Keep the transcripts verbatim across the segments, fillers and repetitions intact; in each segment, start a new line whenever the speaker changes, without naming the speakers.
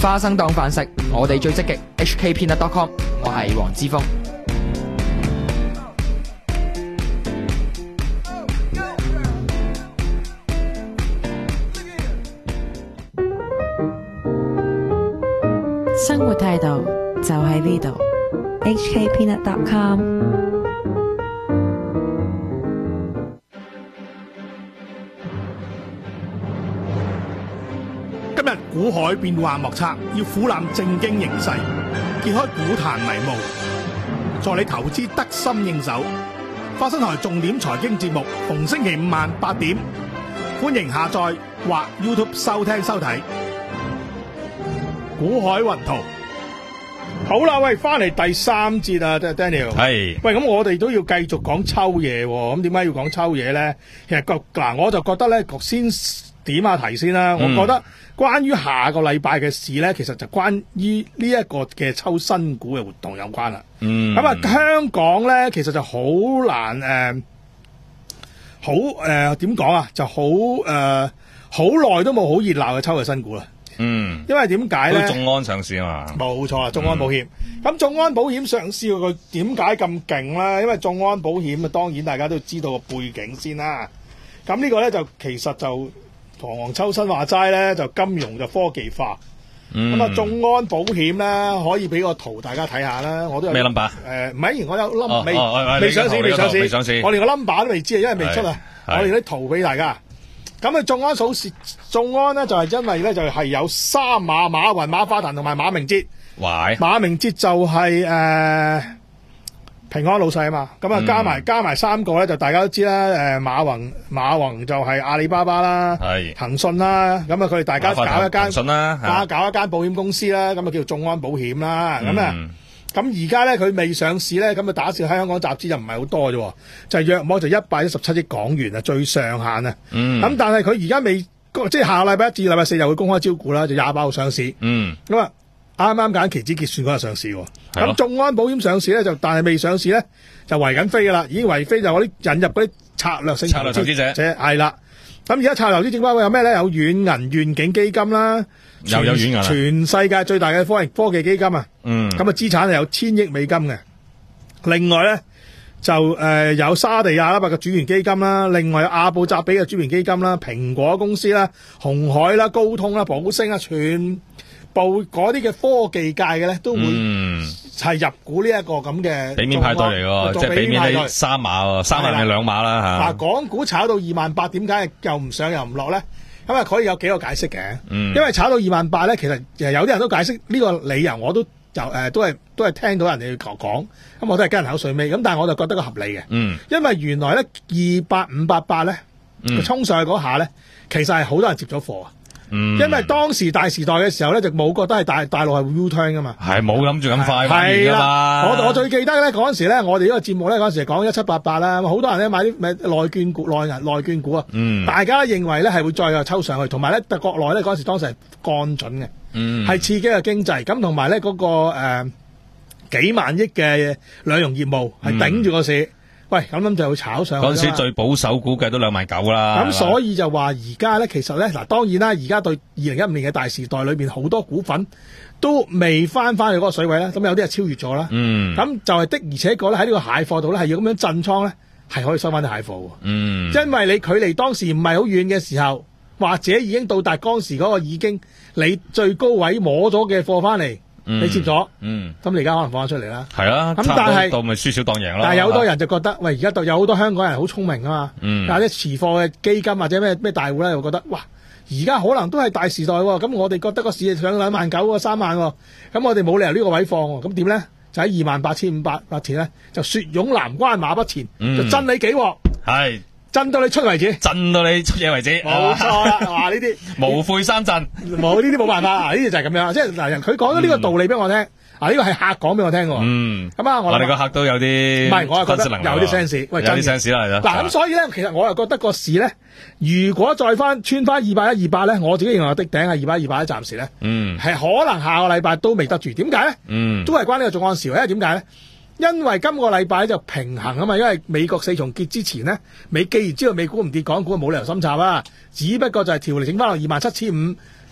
花生當飯食，我哋最積極 H K Peanut dot com， 我係黃之鋒。
生活態度就喺呢度 H K Peanut dot com。
今日股海變幻莫測，要俯瞰正經形勢，揭開股壇迷霧，助你投資得心應手。花生台重點財經節目，逢星期五晚八點，歡迎下載或 YouTube 收聽收睇。股海雲圖，好啦，喂，翻嚟第三節啊，即係 Daniel。
係，
喂，咁我哋都要繼續講抽嘢喎。咁點解要講抽嘢咧？其實個嗱，我就覺得咧，先點下題先啦。
嗯、
我覺得關於下個禮拜嘅事咧，其實就關於呢一個嘅抽新股嘅活動有關啦。
嗯，
咁啊，香港咧其實就好難誒，好誒點講啊？就好誒，好耐都冇好熱鬧嘅抽嘅新股啦。
嗯，
因為點解咧？
眾安上市啊嘛，冇
錯啊，眾安保險。咁眾、嗯、安保險上市佢點解咁勁咧？因為眾安保險啊，當然大家都知道個背景先啦。咁呢個咧就其實就同黃秋生話齋咧，就金融就科技化。咁啊、嗯，眾安保險咧可以俾個圖大家睇下啦。我都有咩
number？
誒，唔係，我有 number 未
未
上市，未上市，
未上市。
我連個 number 都未知啊，因為未出啊。我連啲圖俾大家。咁啊，眾安數市，眾安咧就係、是、因為咧就係、是、有三馬馬雲、馬化騰同埋馬明哲。
喂，
馬明哲就係、是、誒、呃、平安老細啊嘛。咁啊加埋、嗯、加埋三個咧，就大家都知啦。誒馬雲馬雲就係阿里巴巴啦，係騰訊啦。咁啊佢哋大家搞一間，騰訊啦，啊搞一間保險公司啦。咁啊叫做眾安保險啦。咁啊、嗯。咁而家咧佢未上市咧，咁啊打算喺香港集資就唔係好多啫，就係約莫就一百一十七億港元啊，最上限啊。咁、嗯、但係佢而家未，即係下個禮拜一至禮拜四就會公開招股啦，就廿八號上市。嗯。咁啊，啱啱揀期指結算嗰日上市喎。咁眾安保險上市咧就，但係未上市咧就圍緊飛噶啦，已經圍飛就嗰啲引入嗰啲策略性
策略投資者。係
啦。咁而家策略投資者包括有咩咧？有遠銀願景基金啦。
又有遠銀啦，
全世界最大嘅科技科技基金啊，嗯，咁啊資產係有千億美金嘅。另外咧就誒、呃、有沙地阿拉伯嘅主權基金啦，另外有阿布扎比嘅主權基金啦，蘋果公司啦，紅海啦，高通啦，寶升啦，全部嗰啲嘅科技界嘅咧都會係入股呢一個咁嘅
俾面派對嚟㗎，即係俾面係三碼喎，三碼定兩碼啦嚇。
嗱，港股炒到二萬八，點解又唔上又唔落咧？咁啊，可以有幾個解釋嘅，嗯、因為炒到二萬八咧，其實有啲人都解釋呢個理由，我都就誒、呃、都係都係聽到人哋講，咁我都係跟人口水尾，咁但係我就覺得個合理嘅，嗯、因為原來咧二八五八八咧，佢衝上去嗰下咧，其實係好多人接咗貨啊。嗯、因為當時大時代嘅時候咧，就冇覺得係大大陸係會 U turn 噶嘛，
係冇諗住咁快
係啦。我我最記得咧嗰陣時咧，我哋呢個節目咧嗰陣時係講一七八八啦，好多人咧買啲咩內券股、內銀內券股啊，嗯、大家認為咧係會再又抽上去，同埋咧特國內咧嗰陣時當時係幹準嘅，係、嗯、刺激嘅經濟，咁同埋咧嗰個誒、呃、幾萬億嘅兩融業務係頂住個市。嗯喂，咁諗就會炒上去。
嗰陣時最保守估計都兩萬九啦。
咁所以就話而家咧，其實咧嗱，當然啦，而家對二零一五年嘅大時代裏邊好多股份都未翻翻去嗰個水位啦。咁有啲係超越咗啦。嗯。咁就係的，而且確咧喺呢個蟹貨度咧係要咁樣震倉咧，係可以收翻啲蟹貨。嗯。因為你距離當時唔係好遠嘅時候，或者已經到達當時嗰個已經你最高位摸咗嘅貨翻嚟。你接咗，嗯，咁你而家可能放翻出嚟啦。
係啊，咁但係到咪輸少當贏咯。
但係有好多人就覺得，喂，而家有好多香港人好聰明啊嘛，嗯，或者持貨嘅基金或者咩咩大戶咧，又覺得，哇，而家可能都係大時代喎。咁我哋覺得個市上兩萬九喎，三萬喎，咁我哋冇理由呢個位放喎。咁點咧？就喺二萬八千五百八錢咧，就雪擁南關馬不前，嗯、就震你幾鑊。係。震到你出為止，
震到你出嘢為止，
冇錯啦。話呢啲
無悔三震，
冇呢啲冇辦法啊！呢啲就係咁樣，即係嗱，佢講咗呢個道理俾我聽，嗯、啊呢個係客講俾我聽嘅。嗯，咁啊，我哋個
客都有啲，
唔係，我係覺得有啲 sense，喂，
有啲 sense 啦，
嗱，咁所以咧，其實我又覺得個市咧，如果再翻穿翻二百一二八咧，我自己認為我的頂係二百一二八，暫時咧，嗯，係可能下個禮拜都未得住。點解咧？嗯，都係關呢個眾安事，因為點解咧？因為今個禮拜就平衡啊嘛，因為美國四重結之前呢，美既然知道美股唔跌，港股冇理由深插啦。只不過就係調嚟整翻落二萬七千五，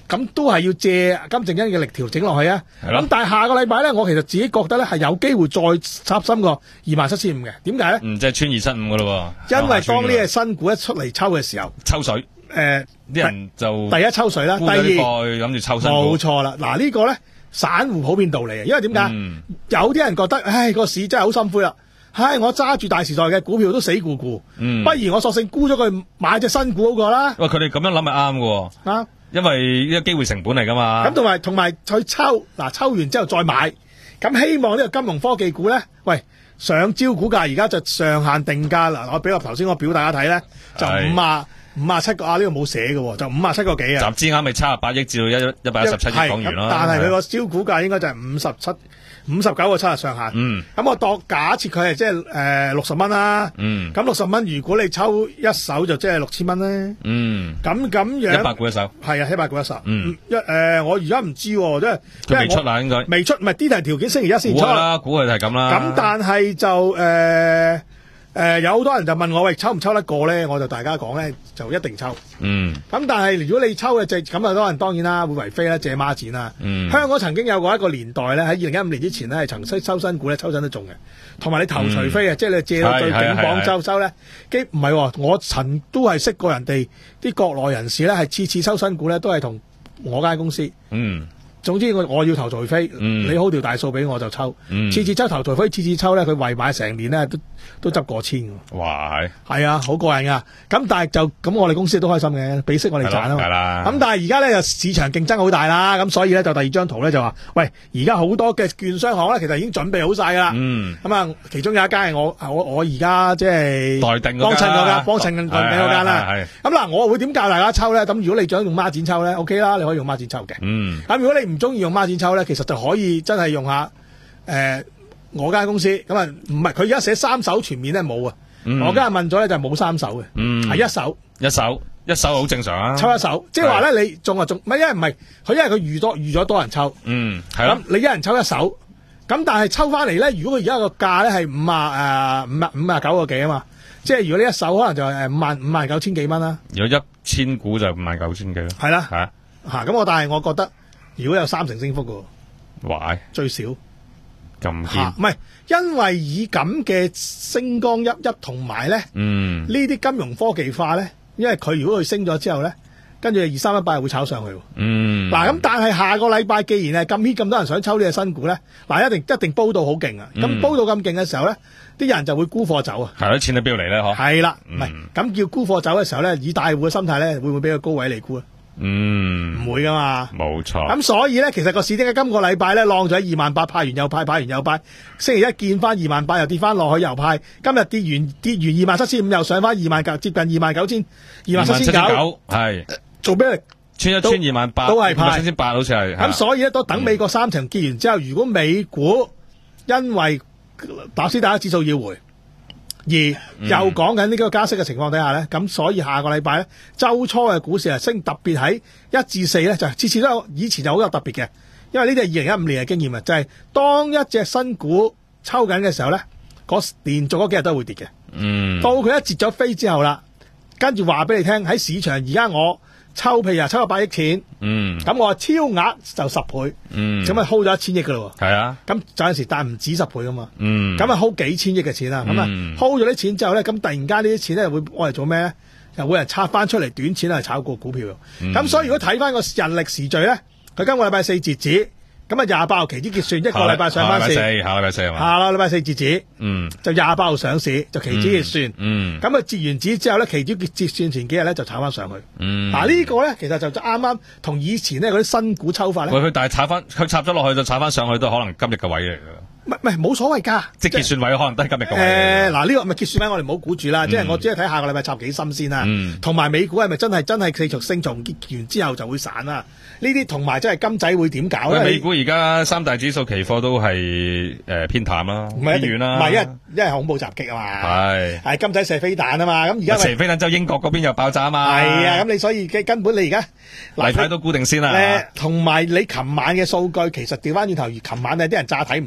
咁都係要借金正恩嘅力調整落去啊。咁但係下個禮拜咧，我其實自己覺得咧係有機會再插深過二萬七千五嘅。點解咧？
嗯，即係穿二七五噶咯。
因為當呢隻新股一出嚟抽嘅時候，
抽水，誒、呃，啲人就第
一抽水啦，第二
諗住抽新股。
冇錯啦。嗱、這個、呢個咧，散戶普遍道理啊。因為點解？嗯、有啲人覺得，唉，個市真係好心灰啦。唉，我揸住大時代嘅股票都死咕咕，嗯，不如我索性沽咗佢買隻新股好過啦。
喂，佢哋咁樣諗係啱嘅，啱，因為呢個機會成本嚟噶嘛。
咁同埋同埋去抽，嗱抽完之後再買，咁希望呢個金融科技股咧，喂上招股價而家就上限定價啦。我俾個頭先我表大家睇咧，就五啊五啊七個啊，呢個冇寫嘅，就五啊七個幾啊。
集資額咪七十八億至到一一百一十七億港元咯。
但係佢個招股價應該就係五十七。五十九個七日上限，嗯，咁我當假設佢係即係誒六十蚊啦，嗯，咁六十蚊如果你抽一手就即係六千蚊咧，嗯，咁咁樣
一百股一手，係
啊，一百股一手，嗯，一誒、呃、我而家唔知，即係
佢未出啦，應該
未出，唔係呢題條件星期一先出
啦，估佢係咁啦，
咁但係就誒。呃誒、呃，有好多人就問我喂，抽唔抽得過咧？我就大家講咧，就一定抽。嗯。咁但係如果你抽嘅就咁啊，多人當然啦，會為非啦，借孖展啦。嗯。香港曾經有過一個年代咧，喺二零一五年之前咧，係曾收新股咧，抽親都中嘅。同埋你頭除非啊，即係你借到最頂榜周收咧，基唔係，我曾都係識過人哋啲國內人士咧，係次次抽新股咧，都係同我間公司。嗯。總之我我要投除非，嗯、你好條大數俾我就抽，嗯、次次抽投除非，次次抽咧佢圍買成年咧都都執過千嘅。哇！係啊，好過癮噶。咁但係就咁，我哋公司都開心嘅，俾息我哋賺啊嘛。係啦。咁但係而家咧就市場競爭好大啦，咁所以咧就第二張圖咧就話，喂，而家好多嘅券商行咧其實已經準備好晒噶啦。嗯。咁啊，其中有一間係我我我而家即係
待定
幫襯嗰間，幫襯待定嗰間啦。係。咁嗱，我會點教大家抽咧？咁如果你想用孖展抽咧 ，OK 啦，你可以用孖展抽嘅。嗯。咁如果你唔中意用孖展抽咧，其實就可以真係用下誒、呃、我間公司咁啊，唔係佢而家寫三手全面咧冇啊，我今日問咗咧就冇三手嘅，係、嗯、一手
一手一手好正常啊，
抽一手，即係話咧你中啊中，唔係因為唔係佢因為佢預多預咗多人抽，嗯係咯，你一人抽一手，咁但係抽翻嚟咧，如果佢而家個價咧係五啊誒五啊五啊九個幾啊嘛，即係如果你一手可能就係誒五萬五萬九千幾蚊啦，
如果一千股就五萬九千幾咯，
係啦吓吓，咁我但係我覺得。如果有三成升幅嘅，
哇！
最少咁
堅，
唔係因為以咁嘅星光熠熠同埋咧，嗯，呢啲金融科技化咧，因為佢如果佢升咗之後咧，跟住二三一八會炒上去，嗯，嗱咁，但係下個禮拜既然係咁 hit 咁多人想抽呢隻新股咧，嗱一定一定煲到好勁啊！咁、嗯、煲到咁勁嘅時候咧，啲人就會沽貨走啊，
係咯，錢都飆嚟咧，嗬，
係啦，唔係咁叫沽貨走嘅時候咧，以大戶嘅心態咧，會唔會俾個高位嚟沽啊？嗯，唔會噶嘛，冇錯。咁所以咧，其實個市點解今個禮拜咧浪咗喺二萬八，派完又派，派完又派，星期一見翻二萬八，又跌翻落去又派，今日跌完跌完二萬七千五，又上翻二萬九，接近二萬九千，二萬七千九，係做咩？
穿一穿二萬八，都係派七千八，好似係。咁
所以咧，都等美國三層結完之後，如果美股因為納斯達克指數要回。而又講緊呢個加息嘅情況底下咧，咁、嗯、所以下個禮拜咧，週初嘅股市係升，特別喺一至四咧，就次次都有，以前就好有特別嘅，因為呢啲係二零一五年嘅經驗啊，就係、是、當一隻新股抽緊嘅時候咧，嗰連續嗰幾日都會跌嘅。嗯，到佢一截咗飛之後啦，跟住話俾你聽喺市場，而家我抽譬如啊抽咗百億錢，嗯，咁我超額就十倍，嗯，咁啊 hold 咗一千億噶咯，係啊，咁有陣時但唔止十倍噶嘛，嗯，咁啊 hold 幾千億嘅錢啦，咁啊 hold 咗啲錢之後咧，咁突然間呢啲錢咧會攞嚟做咩咧？又會人拆翻出嚟短錢嚟炒個股票，咁、嗯、所以如果睇翻個日曆時序咧，佢今個禮拜四截止。咁啊，廿八號期指結算，一個禮拜上翻市。下個禮拜四係嘛？下個禮拜四截止。嗯。就廿八號上市，就期指結算。嗯。咁、嗯、啊，截完止之後咧，期指結結算前幾日咧就炒翻上去。嗯。嗱、啊這個、呢個咧，其實就啱啱同以前咧嗰啲新股抽法咧。喂，佢但係炒翻，佢插咗落去就炒翻上去，都可能今日嘅位嚟㗎。唔係唔係冇所謂㗎，即係結算位可能都係今日嘅位。誒、呃、嗱，呢、這個咪結算位，我哋唔好估住啦。即、嗯、係我只係睇下個禮拜插幾深先啦。同、嗯、埋美股係咪真係真係四重升重結完之後就會散啦？呢啲同埋即係金仔會點搞咧？美股而家三大指數期貨都係誒、呃、偏淡啦，偏軟啦。唔係，因為因為恐怖襲擊啊嘛。係係金仔射飛彈啊嘛。咁而家射飛彈之後，英國嗰邊又爆炸啊嘛。係啊，咁你所以根本你而家例牌都固定先啦。誒，同埋你琴晚嘅數據其實調翻轉頭，而琴晚有啲人詐睇唔到嘅啫。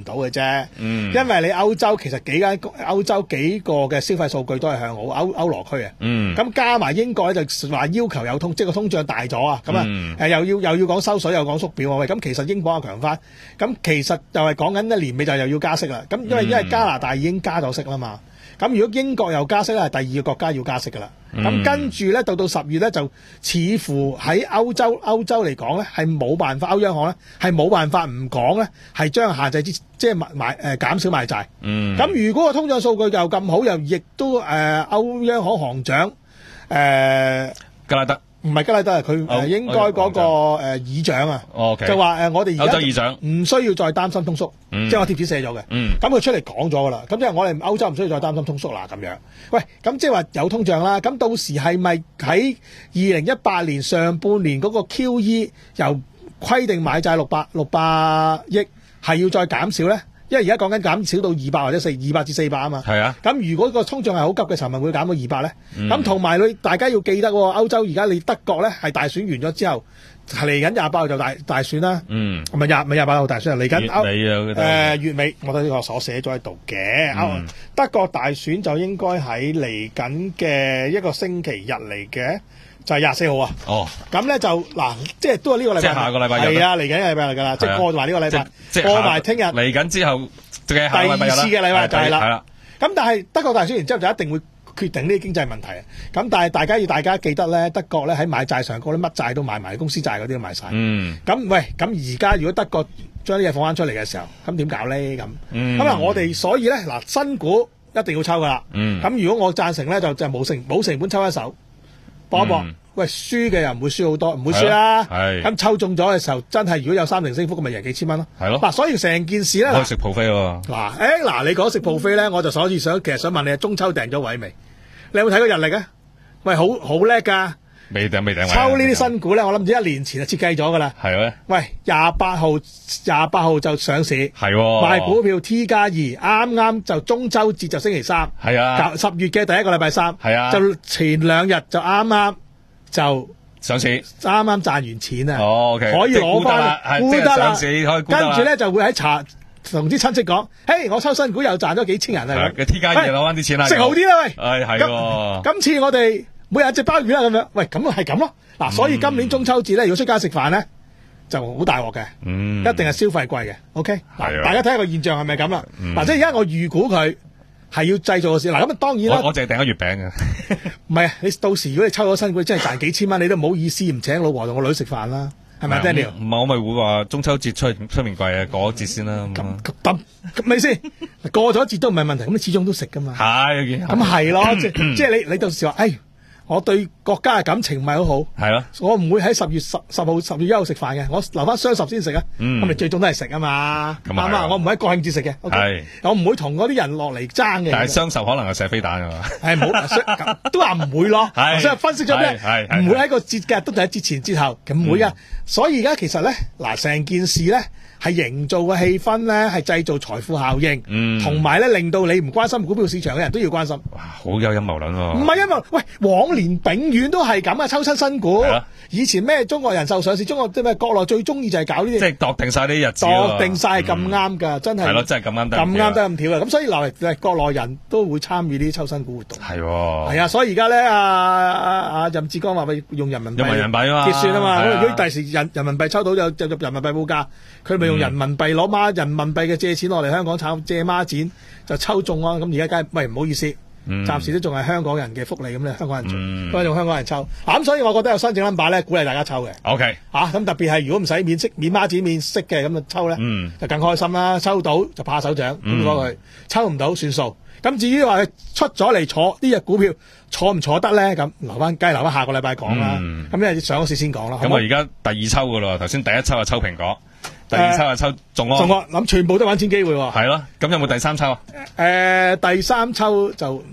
嘅。嗯，因為你歐洲其實幾間歐洲幾個嘅消費數據都係向好，歐歐羅區啊。嗯，咁加埋英國咧就話要求有通，即係個通脹大咗啊。咁啊、嗯呃，又要又要講收水，又講縮表喎。咁其實英鎊又強翻，咁其實就係講緊一年尾就又要加息啦。咁因為因為加拿大已經加咗息啦嘛。咁如果英國又加息咧，係第二個國家要加息噶啦。咁、嗯、跟住咧，到到十月咧，就似乎喺歐洲歐洲嚟講咧，係冇辦法，歐央行咧係冇辦法唔講咧，係將限制之即係買買誒減少買債。嗯。咁如果個通脹數據又咁好，又亦都誒、呃、歐央行行長誒、呃、
格拉德。
唔係吉拉德啊，佢誒應該嗰個誒議長啊，就話誒我哋而家唔需要再擔心通縮，即係我貼紙寫咗嘅。咁佢出嚟講咗噶啦，咁即係我哋歐洲唔需要再擔心通縮啦咁樣。喂，咁即係話有通脹啦，咁到時係咪喺二零一八年上半年嗰個 Q E 由規定買債六百六百億係要再減少咧？因為而家講緊減少到二百或者四二百至四百啊嘛。係啊。咁如果個通脹係好急嘅時候，咪會減到二百咧？咁同埋你大家要記得，歐洲而家你德國咧係大選完咗之後，嚟緊廿八號就大大選啦。嗯。唔係廿唔係廿八號大選啊，嚟緊歐誒、呃、月尾，我睇呢個所寫咗喺度嘅。嗯。德國大選就應該喺嚟緊嘅一個星期日嚟嘅。就係廿四號啊！哦，咁咧就嗱，即係都係呢個禮拜，
即係下個禮拜日，
係啊，嚟緊嘅禮拜嚟㗎啦，即係過埋呢個禮拜，過埋聽日，
嚟緊之後，第
二次嘅禮拜就係啦。
係啦，
咁但係德國大選完之後就一定會決定呢啲經濟問題啊！咁但係大家要大家記得咧，德國咧喺買債上高咧，乜債都買埋，公司債嗰啲都買晒。嗯。咁喂，咁而家如果德國將啲嘢放翻出嚟嘅時候，咁點搞咧？咁咁啊，我哋所以咧嗱，新股一定要抽㗎啦。嗯。咁如果我贊成咧，就就冇成冇成本抽一手。搏一搏，嗯、喂，輸嘅又唔會輸好多，唔會輸啦。係咁抽中咗嘅時候，真係如果有三成升幅，咁咪贏幾千蚊咯。係咯。嗱，所以成件事咧，
可以食 buffet 喎。嗱，
誒，嗱，你講食 buffet咧，我就所以想，其實想問你，中秋訂咗位未？你有冇睇過日曆啊？喂，好好叻噶。
未訂未訂位。
抽呢啲新股咧，我諗住一年前就設計咗噶啦。係咩？喂，廿八號廿八號就上市。係。賣股票 T 加二，啱啱就中秋節就星期三。係啊。十月嘅第一個禮拜三。係啊。就前兩日就啱啱就
上市，
啱啱賺完錢啊。哦 ，OK。可以攞翻，沽得啦。上市可以沽得啦。跟住咧就會喺茶同啲親戚講，嘿，我抽新股又賺咗幾千人啊。
嘅 T 加二攞翻啲錢啦。
食好啲啦，喂。
係係。
今次我哋。每日一隻鮑魚啦咁樣，喂，咁係咁咯。嗱，所以今年中秋節咧，如果出街食飯咧，就好大鑊嘅，嗯，一定係消費貴嘅。OK，嗱，大家睇下個現象係咪咁啦？嗱，即係而家我預估佢係要製造嘅事。嗱，咁啊當然啦，
我淨係訂咗月餅嘅。
唔係，你到時如果你抽咗新股，真係賺幾千蚊，你都唔好意思唔請老婆同個女食飯啦，係咪 Daniel？唔
係，我咪會話中秋節出出面貴啊，過咗節先啦。
咁咁咁咪先？過咗節都唔係問題，咁你始終都食噶嘛。
係，
咁係咯，即即係你你到時話，誒。我對國家嘅感情唔係好好，係咯，我唔會喺十月十十號、十月一號食飯嘅，我留翻雙十先食啊。咁你最終都係食啊嘛，啱啊！我唔喺國慶節食嘅，係我唔會同嗰啲人落嚟爭嘅。
但係雙十可能係射飛彈㗎嘛，
係冇都話唔會咯。所以分析咗咩？唔會喺個節嘅，都係喺節前節後，咁唔會啊。所以而家其實咧，嗱成件事咧。係營造嘅氣氛咧，係製造財富效應，同埋咧令到你唔關心股票市場嘅人都要關心。
哇，好有陰謀論喎！
唔係陰謀，喂，往年永遠都係咁啊，抽親新股。以前咩中國人壽上市，中國即係咩國內最中意就係搞呢啲，
即係度定晒啲日子。
度定晒咁啱㗎，真係。
係咯，真係咁啱得。
咁啱得咁巧嘅，咁所以來誒國內人都會參與呢啲抽新股活動。係喎。係啊，所以而家咧，阿阿阿任志剛話咪用人民幣。用人民幣啊嘛。結算啊嘛，如果第時人人民幣抽到就就入人民幣報價，佢咪用人民幣攞孖人民幣嘅借錢落嚟香港炒借孖展就抽中啊！咁而家梗係喂唔好意思。嗯、暫時都仲係香港人嘅福利咁咧，香港人做，都係用香港人抽。咁、啊、所以我覺得有新證 number 咧，鼓勵大家抽嘅。O K，嚇咁特別係如果唔使免息、免孖展、免息嘅咁就抽咧，嗯、就更開心啦。抽到就拍手掌咁攞佢，抽唔到算數。咁至於話佢出咗嚟坐呢隻股票坐唔坐得咧？咁留翻雞，留翻下個禮拜講啦。咁、嗯、因為上嗰時先講啦。咁我而家第二抽噶咯，頭先第一抽係抽蘋果。第二抽啊抽中安，中安諗全部都揾錢機會喎。係咯，咁有冇第三抽啊？誒、呃，第三抽就唔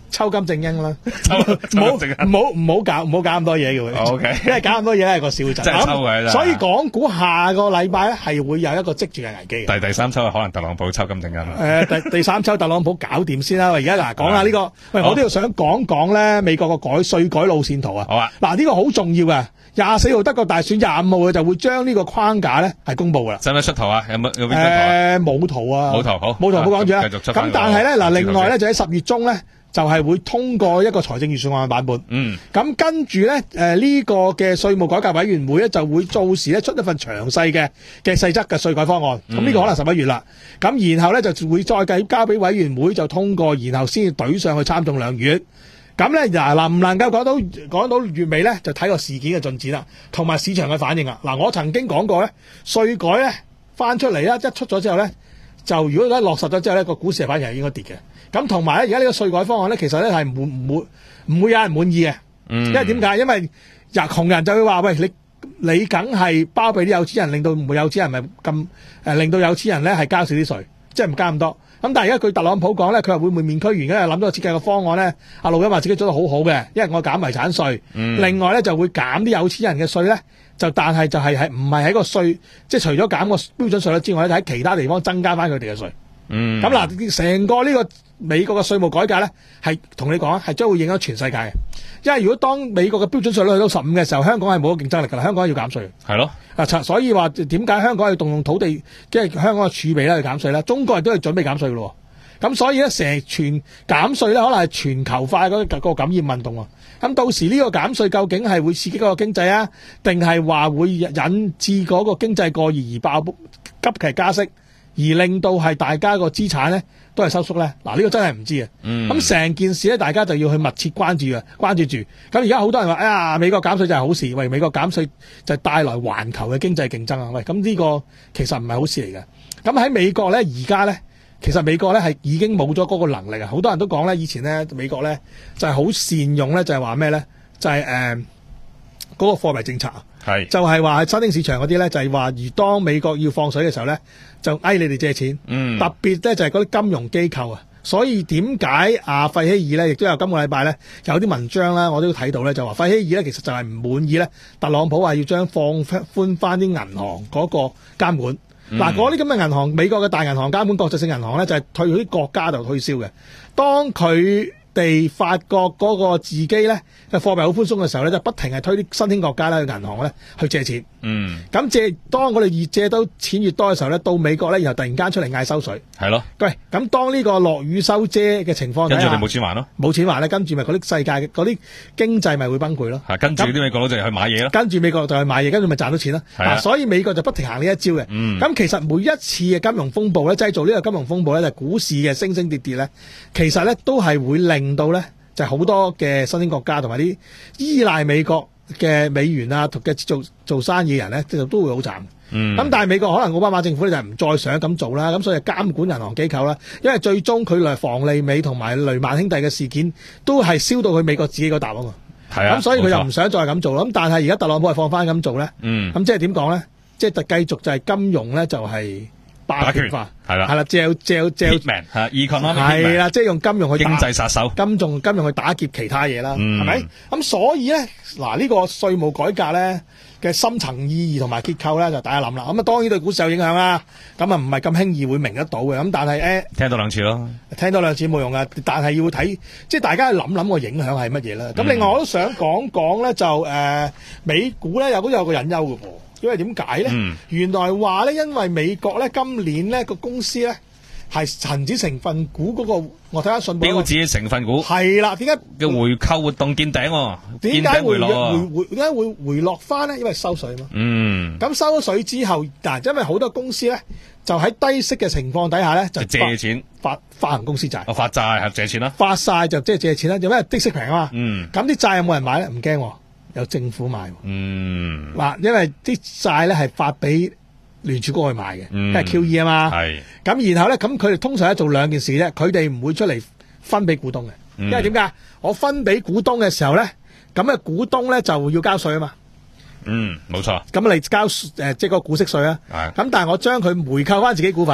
抽金正英啦，唔好唔好唔好搞唔好搞咁多嘢嘅佢。
O K，
因為搞咁多嘢係個小陣。
真係抽佢，
所以港股下個禮拜咧係會有一個積住嘅危機。
第第三抽可能特朗普抽金正恩。
誒，第第三抽特朗普搞掂先啦。而家嗱講下呢個，喂，我都要想講講咧美國個改稅改路線圖啊。
好啊。
嗱呢個好重要嘅，廿四號德國大選，廿五號就會將呢個框架咧係公布噶啦。
使唔使出圖啊？有冇有邊張圖
啊？誒，冇圖啊。
冇圖好。
冇圖冇講住啦。
繼續出。
咁但係咧嗱，另外咧就喺十月中咧。就係會通過一個財政預算案嘅版本。
嗯。咁
跟住咧，誒、呃、呢、這個嘅稅務改革委員會咧就會到時咧出一份詳細嘅嘅細則嘅稅改方案。咁呢、嗯、個可能十一月啦。咁然後咧就會再計交俾委員會就通過，然後先至懟上去參眾兩院。咁咧嗱，能唔能夠講到講到月尾咧，就睇個事件嘅進展啦，同埋市場嘅反應啦。嗱，我曾經講過咧，稅改咧翻出嚟啦，一出咗之後咧，就如果而家落實咗之後咧，個股市係反而係應該跌嘅。咁同埋咧，而家呢個稅改方案咧，其實咧係唔唔會唔會有人滿意嘅。嗯。因為點解？因為人窮人就會話：喂，你你梗係包庇啲有錢人，令到唔會有錢人咪咁誒，令到有錢人咧係交少啲稅，即係唔加咁多。咁但係而家佢特朗普講咧，佢話會唔會免區員？而家諗咗個設計嘅方案咧，阿陸欣話自己做得好好嘅，因為我減遺產稅。嗯。另外咧就會減啲有錢人嘅稅咧，就但係就係係唔係喺個稅，即係除咗減個標準稅率之外咧，喺其他地方增加翻佢哋嘅稅。嗯。咁嗱，成個呢個美國嘅稅務改革咧，係同你講啊，係將會影響全世界嘅。因為如果當美國嘅標準稅率去到十五嘅時候，香港係冇競爭力㗎啦，香港要減稅。係咯。啊，所以話點解香港要動用土地，即係香港嘅儲備咧去減稅咧？中國亦都係準備減稅㗎咯。咁所以咧，成全減稅咧，可能係全球化嗰個感染運動啊。咁到時呢個減稅究竟係會刺激嗰個經濟啊，定係話會引致嗰個經濟過熱而爆急劇加息？而令到係大家個資產咧都係收縮咧，嗱、這、呢個真係唔知啊。咁成、嗯、件事咧，大家就要去密切關注啊，關注住。咁而家好多人話：哎呀，美國減稅就係好事，喂，美國減稅就帶來環球嘅經濟競爭啊，喂，咁呢個其實唔係好事嚟嘅。咁喺美國咧，而家咧，其實美國咧係已經冇咗嗰個能力啊。好多人都講咧，以前咧美國咧就係好善用咧，就係話咩咧，就係誒嗰個貨幣政策啊。係就係話喺新興市場嗰啲咧，就係話，而當美國要放水嘅時候咧，就嗌你哋借錢。嗯，特別咧就係嗰啲金融機構啊。所以點解阿費希爾咧，亦都有今個禮拜咧有啲文章啦，我都睇到咧，就話費希爾咧其實就係唔滿意咧，特朗普話要將放寬翻啲銀行嗰個監管。嗱、嗯，嗰啲咁嘅銀行，美國嘅大銀行監管國際性銀行咧，就係退去啲國家度推銷嘅。當佢地發覺嗰個自己咧嘅貨幣好寬鬆嘅時候咧，就不停係推啲新興國家咧去銀行咧去借錢。嗯，咁借當我哋越借到錢越多嘅時候咧，到美國咧，然後突然間出嚟嗌收水。係咯。喂，咁當呢個落雨收遮嘅情況底下，跟住你冇錢還咯，冇錢還咧，跟住咪嗰啲世界嘅嗰啲經濟咪會崩潰咯。係，跟住啲美國佬就去買嘢咯。跟住美國就去買嘢，跟住咪賺到錢咯。係啊，所以美國就不停行呢一招嘅。嗯。咁其實每一次嘅金融風暴咧，製造呢個金融風暴咧，就係股市嘅升升跌跌咧，其實咧都係會令到咧就係好多嘅新興國家同埋啲依賴美國嘅美元啊，同嘅做做生意嘅人咧，其實都會好慘。嗯。咁但係美國可能奧巴馬政府咧就係唔再想咁做啦，咁所以監管銀行機構啦，因為最終佢嚟房利美同埋雷曼兄弟嘅事件都係燒到去美國自己個笪啊嘛。係啊。咁所以佢又唔想再咁做啦。咁但係而家特朗普係放翻咁做咧。嗯。咁即係點講咧？即係就繼續就係金融咧就係、是。霸權化係啦，係啦，借借借 hitman 係 economic 係啦，即係用金融去經濟殺手，金融金融去打劫其他嘢啦，係咪？咁所以咧，嗱呢個稅務改革咧嘅深層意義同埋結構咧，就大家諗啦。咁啊，當然對股市有影響啦。咁啊，唔係咁輕易會明得到嘅。咁但係誒，聽多兩次咯，聽多兩次冇用噶。但係要睇，即係大家諗諗個影響係乜嘢啦。咁另外我都想講講咧，就誒美股咧，有都有個隱憂嘅噃。因為點解咧？嗯、原來話咧，因為美國咧今年咧個公司咧係恒指成分股嗰、那個，我睇下信報標指成分股係啦。點解嘅回購活動見頂、啊？點解回落？回回點解會回落翻咧？因為收水啊嘛。嗯。咁收咗水之後，嗱，因為好多公司咧就喺低息嘅情況底下咧就借錢發發行公司債。哦，發債係借錢啦。發債就即係借錢啦，因為息息平啊嘛。嗯。咁啲債有冇人買咧？唔驚。有政府買，嗯，嗱，因為啲債咧係發俾聯儲局去買嘅，嗯，係 Q E 啊嘛，係，咁然後咧，咁佢哋通常咧做兩件事啫，佢哋唔會出嚟分俾股東嘅，嗯，因為點解？我分俾股東嘅時候咧，咁嘅股東咧就要交稅啊嘛，嗯，冇錯，咁你交誒即係個股息稅啊，係，咁但係我將佢回購翻自己股份。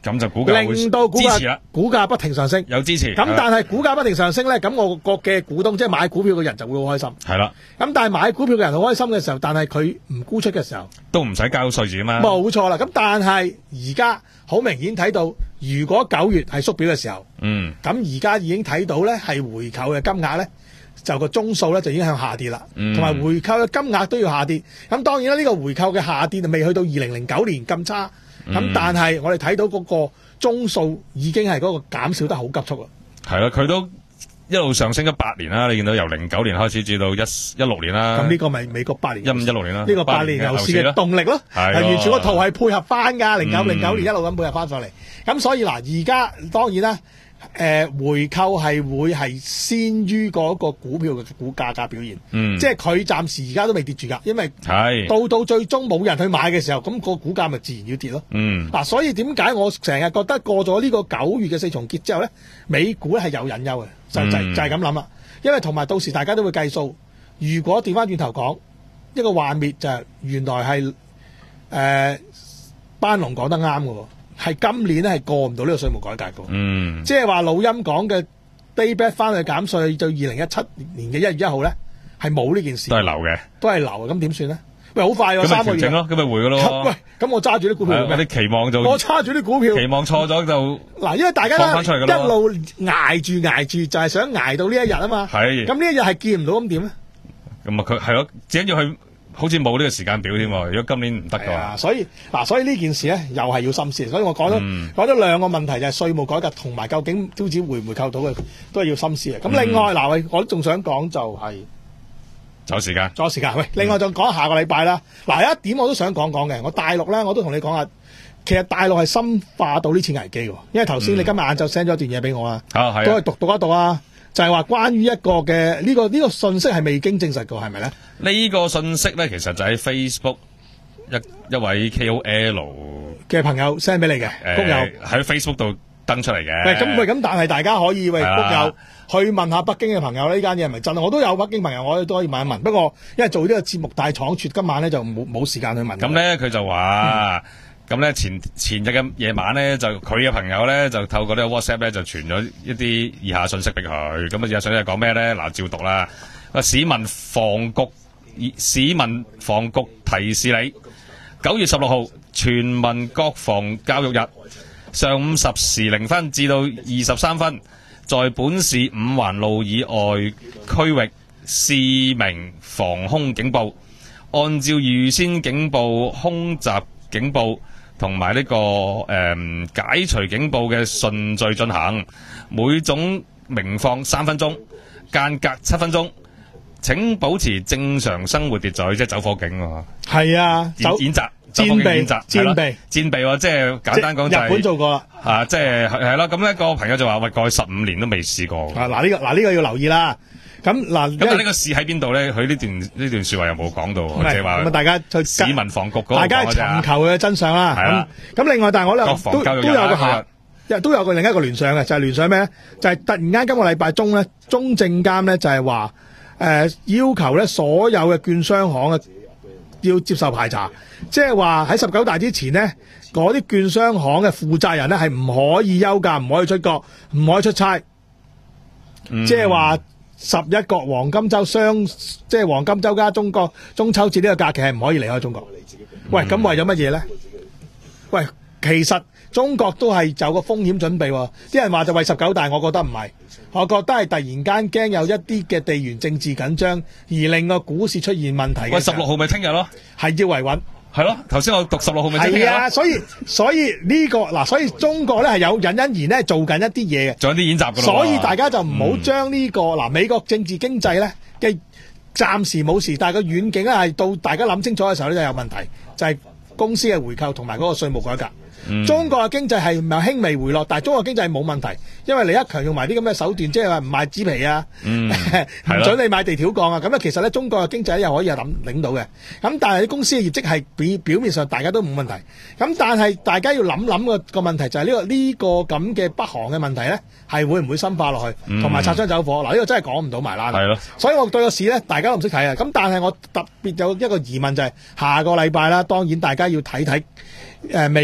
咁就股價會
令到股價
支持啦，
股價不停上升，
有支持。
咁但係股價不停上升咧，咁我國嘅股東即係買股票嘅人就會好開心。
係啦，
咁但係買股票嘅人好開心嘅時候，但係佢唔沽出嘅時候，
都唔使交稅住啊嘛。
冇錯啦。咁但係而家好明顯睇到，如果九月係縮表嘅時候，
嗯，
咁而家已經睇到咧係回購嘅金額咧，就個宗數咧就已經向下跌啦，同埋、嗯、回購嘅金額都要下跌。咁當然啦，呢、這個回購嘅下跌未去到二零零九年咁差，咁、嗯、但係我哋睇到嗰個宗數已經係嗰個減少得好急速啦。係
啦，佢都一路上升咗八年啦。你見到由零九年開始至到一一六年啦。咁
呢個咪美國八年
一五一六年啦。
呢個八年牛市嘅動力咯，係完全個圖係配合翻㗎。零九零九年一路咁配合翻上嚟。咁所以嗱，而家當然啦。誒、呃、回購係會係先於嗰個股票嘅股價格表現，嗯，即係佢暫時而家都未跌住㗎，因為係到到最終冇人去買嘅時候，咁、那個股價咪自然要跌咯，嗯，嗱、啊，所以點解我成日覺得過咗呢個九月嘅四重結之後咧，美股咧係有隱憂嘅，就就就係咁諗啦，因為同埋到時大家都會計數，如果調翻轉頭講一個幻滅就係原來係誒、呃、班農講得啱嘅喎。係今年咧係過唔到呢個稅務改革嘅，嗯，即係話老陰講嘅 day back 翻去減稅，到二零一七年嘅一月一號咧係冇呢件事，都係流嘅，都係流嘅，咁點算咧？喂，好快喎、啊，三個月咯，咁咪回嘅咯。喂，咁我揸住啲股票，
我哋期望就
我揸住啲股票，期望錯咗就嗱，因為大家一路捱住捱住，就係想捱到呢一日啊嘛。係，咁呢一日係見唔到咁點咧？咁啊，佢係咯，只緊要去。好似冇呢個時間表添喎，如果今年唔得嘅話，所以嗱、啊，所以呢件事咧又係要深思，所以我講咗講咗兩個問題，就係稅務改革同埋究竟招子回唔回購到嘅，都係要深思嘅。咁、嗯、另外嗱，喂，我仲想講就係、是，仲有時間，仲有時間。喂，另外就講下個禮拜啦。嗱、嗯，有一點我都想講講嘅，我大陸咧我都同你講下，其實大陸係深化到呢次危機喎，因為頭先你今日晏晝 send 咗一段嘢俾我啦、嗯，都係讀讀一讀啊。就係、是、話關於一個嘅呢、這個呢、這個信息係未經證實過，係咪咧？呢、這個信息咧，其實就喺 Facebook 一一位 K O L 嘅朋友 send 俾你嘅，谷友喺 Facebook 度登出嚟嘅。喂，咁喂，咁但係大家可以喂谷友去問下北京嘅朋友呢間嘢係咪真？我都有北京朋友，我都可以問一問。不過因為做呢個節目太倉促，今晚咧就冇冇時間去問。咁咧佢就話。嗯咁咧前前日嘅夜晚咧，就佢嘅朋友咧就透過呢個 WhatsApp 咧就傳咗一啲以下信息俾佢。咁啊，以下信息係講咩咧？嗱，照讀啦。市民防局市民防局提示你，九月十六號全民國防教育日，上午十時零分至到二十三分，在本市五環路以外區域示明防空警報，按照預先警報、空襲警報同埋呢個誒、嗯、解除警報嘅順序進行，每種鳴放三分鐘，間隔七分鐘。請保持正常生活秩序，即係走火警喎。係啊，演演習、戰備、演習、戰備、戰備喎，即係簡單講就係、是、日本做過啦。啊，即係係啦。咁呢個朋友就話：喂，過去十五年都未試過。啊，嗱、這、呢個嗱呢、這個要留意啦。咁嗱，咁但呢個市喺邊度咧？佢呢段呢段說話又冇講到，即係話咁啊！大家去市民防局嗰個，大家尋求嘅真相啦。係啦。咁另外，但係我咧都都有個下，都有個另一個聯想嘅，就係、是、聯想咩咧？就係、是、突然間今個禮拜中咧，中證監咧就係話誒要求咧所有嘅券商行嘅要接受排查，即係話喺十九大之前呢，嗰啲券商行嘅負責人咧係唔可以休假，唔可以出國，唔可以出差，即係話。十一國黃金周雙即係黃金周加中國中秋節呢個假期係唔可以離開中國。喂，咁為咗乜嘢咧？喂，其實中國都係有個風險準備喎。啲人話就為十九大，我覺得唔係，我覺得係突然間驚有一啲嘅地緣政治緊張，而令個股市出現問題嘅。喂，十六號咪聽日咯，係要維穩。係咯，頭先我讀十六號咪聽日咯。係啊，所以所以呢、這個嗱，所以中國咧係有隱隱然咧做緊一啲嘢嘅，做緊啲演習噶咯。所以大家就唔好將呢個嗱、嗯、美國政治經濟咧嘅暫時冇事，但係個遠景咧係到大家諗清楚嘅時候咧就有問題，就係、是、公司嘅回購同埋嗰個稅務改革。嗯、中國嘅經濟係唔係輕微回落，但係中國經濟係冇問題，因為你一強用埋啲咁嘅手段，即係話唔賣紙皮啊，唔、嗯、准你買地條鋼啊，咁咧其實咧中國嘅經濟又可以係諗領到嘅。咁但係啲公司嘅業績係表表面上大家都冇問題，咁但係大家要諗諗個個問題就係呢、呢個呢、呢個咁嘅北韓嘅問題咧，係會唔會深化落去，同埋擦槍走火嗱？呢、呢個真係講唔到埋啦。係咯，所以我對個市咧，大家都唔識睇啊。咁但係我特別有一個疑問就係、是、下個禮拜啦，當然大家要睇睇誒美國同埋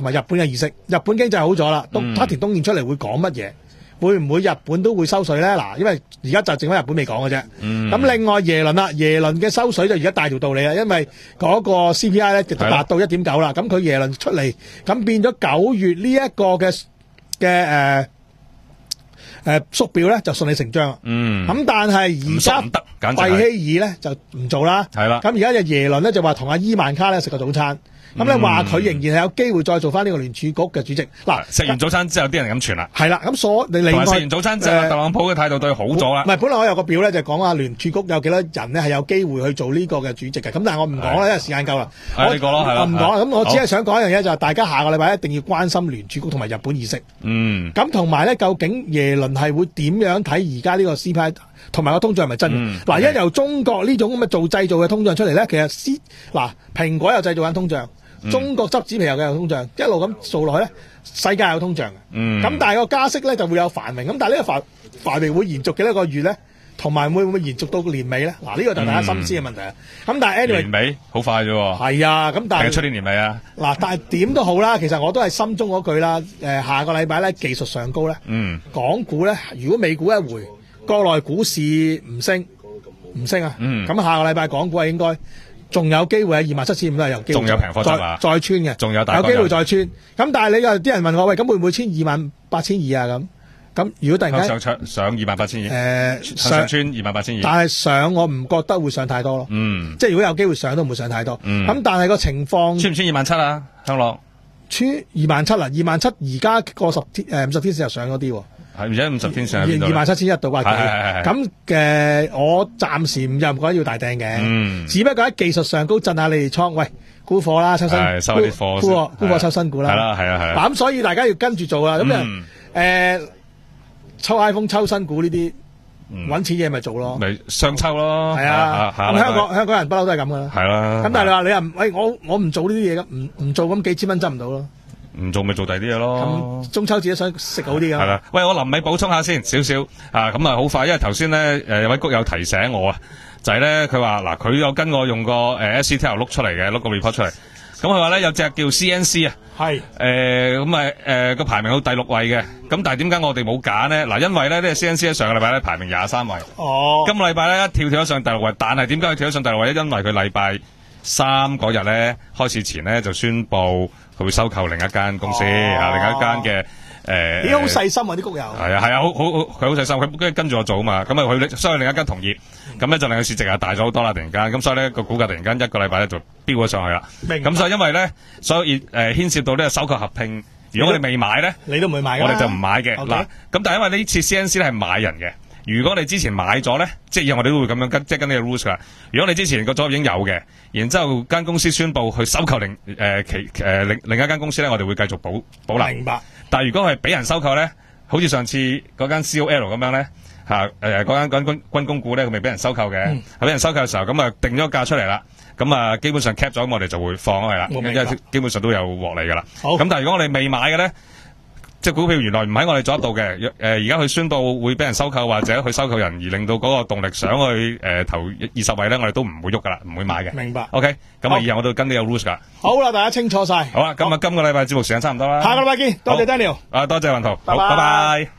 同埋日本嘅意識。日本經濟好咗啦，東黑田東彥出嚟會講乜嘢？會唔會日本都會收水咧？嗱，因為而家就剩翻日本未講嘅啫。咁、嗯、另外耶倫啦，耶倫嘅收水就而家大條道理啦，因為嗰個 C P I 咧就達到一點九啦。咁佢耶倫出嚟，咁變咗九月呢一個嘅嘅誒誒縮表咧就順理成章。嗯。咁但係而家費希爾咧就唔做啦。係啦。咁而家就耶倫咧就話同阿伊萬卡咧食個早餐。咁你話佢仍然係有機會再做翻呢個聯儲局嘅主席。嗱，
食完早餐之後，啲人咁傳啦。
係啦，咁所你另外
食完早餐之後，特朗普嘅態度對好咗啦。
唔係，本來我有個表咧，就講下聯儲局有幾多人咧係有機會去做呢個嘅主席嘅。咁但係我唔講啦，因為時間夠啦。
係你講啦，係啦。
我唔講啦。咁我只係想講一樣嘢，就係大家下個禮拜一定要關心聯儲局同埋日本議息。嗯。咁同埋咧，究竟耶倫係會點樣睇而家呢個 C P I 同埋個通脹係咪真嘅？嗱，一由中國呢種咁嘅做製造嘅通脹出嚟咧，其實 C 嗱蘋果又製造緊通脹。中國執紙皮又嘅有通脹，一路咁做落去咧，世界有通脹嘅。咁、嗯、但係個加息咧就會有繁榮，咁但係呢個繁繁榮會延續幾多個月咧？同埋會唔會延續到年尾咧？嗱，呢個就係大家心思嘅問題啊。咁、嗯、但係 anyway
年尾好快啫喎。係
啊，咁但係
出年年尾啊。嗱，
但係點都好啦，其實我都係心中嗰句啦。誒，下個禮拜咧技術上高咧，嗯，港股咧如果美股一回，國內股市唔升唔升啊，嗯，咁下個禮拜港股係應該。仲有機會喺二萬七千五都係有機會，
仲有平貨質
啊，再穿嘅，
仲有大
有機會再穿。咁但係你又啲人問我，喂，咁會唔會穿二萬八千二啊？咁咁如果突然間
上上二萬八千二，誒、
呃、
上穿二萬八千二，
但係上我唔覺得會上太多咯。嗯，即係如果有機會上都唔會上太多。嗯，咁但係個情況
穿唔穿二萬七啊？香港
穿二萬七啦，二萬七而家過十天誒五十天線又上咗啲喎。
係而家五十天上
二萬七千一度或者咁嘅，我暫時唔又唔覺得要大掟嘅、嗯，只不過喺技術上高震下你哋倉，喂沽貨啦，抽新
收啲貨，
沽貨沽貨抽新股啦，
係啦係啦係啦。
嗱咁所以大家要跟住做啦，咁誒誒抽 iPhone 抽新股呢啲揾錢嘢咪做咯，
咪雙抽咯，
係啊。咁香港香港人不嬲都係咁噶啦，係啦。咁但係你話你又唔喂我我唔做呢啲嘢咁，唔唔做咁幾千蚊執唔到咯。唔
做咪做第啲嘢咯。
咁中秋自己想食好啲噶。係啦，
喂，我臨尾補充下先少少啊，咁啊好快，因為頭先咧誒有位谷友提醒我啊，就係咧佢話嗱佢有跟我用個誒 S C T L 碌出嚟嘅碌個 report 出嚟，咁佢話咧有隻叫 C N C 啊，係誒咁啊誒個排名到第六位嘅，咁但係點解我哋冇揀呢？嗱，因為咧呢個 C N C 喺上個禮拜咧排名廿三位，哦，今個禮拜咧一跳跳咗上第六位，但係點解佢跳咗上第六位咧？因為佢禮拜三嗰日咧開始前咧就宣布佢會收購另一間公司、哦、啊，另一間嘅誒，咦、呃，好細心啊啲谷友，係啊係啊，好好好，佢好細心，佢跟跟住我做啊嘛，咁啊佢收購另一間同業，咁咧就令佢市值啊大咗好多啦，突然間，咁所以咧個股價突然間一個禮拜咧就飆咗上去啦，咁所以因為咧，所以誒牽涉到呢個收購合併，如果我哋未買咧，你都唔會買，我哋就唔買嘅，嗱、okay，咁但係因為呢次 C N C 咧係買人嘅。如果你之前買咗咧，即係以後我哋都會咁樣跟，即係跟呢個 rules 噶。如果你之前個組合已經有嘅，然之後間公司宣布去收購另誒、呃、其誒、呃、另另一間公司咧，我哋會繼續保保留。明白。但係如果係俾人收購咧，好似上次嗰間 C O L 咁樣咧，嚇誒嗰間軍軍工股咧，佢未俾人收購嘅，係、嗯、俾人收購嘅時候，咁啊定咗個價出嚟啦，咁啊基本上 cap 咗，咁我哋就會放咗佢啦，因為基本上都有獲利噶啦。好。咁但係如果我哋未買嘅咧，即係股票原來唔喺我哋做得到嘅，誒而家佢宣布會俾人收購或者去收購人，而令到嗰個動力上去誒、呃、頭二十位咧，我哋都唔會喐噶啦，唔會買嘅。明白。OK，咁啊以後我都跟呢個 rules 噶。好啦，大家清楚晒。好啦，今日今個禮拜節目時間差唔多啦。下個禮拜見，多謝 Daniel。啊，多謝雲圖。拜拜。拜拜。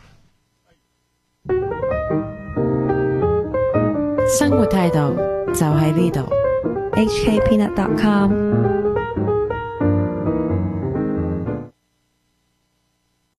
生活態度就喺呢度。H K Peanut dot com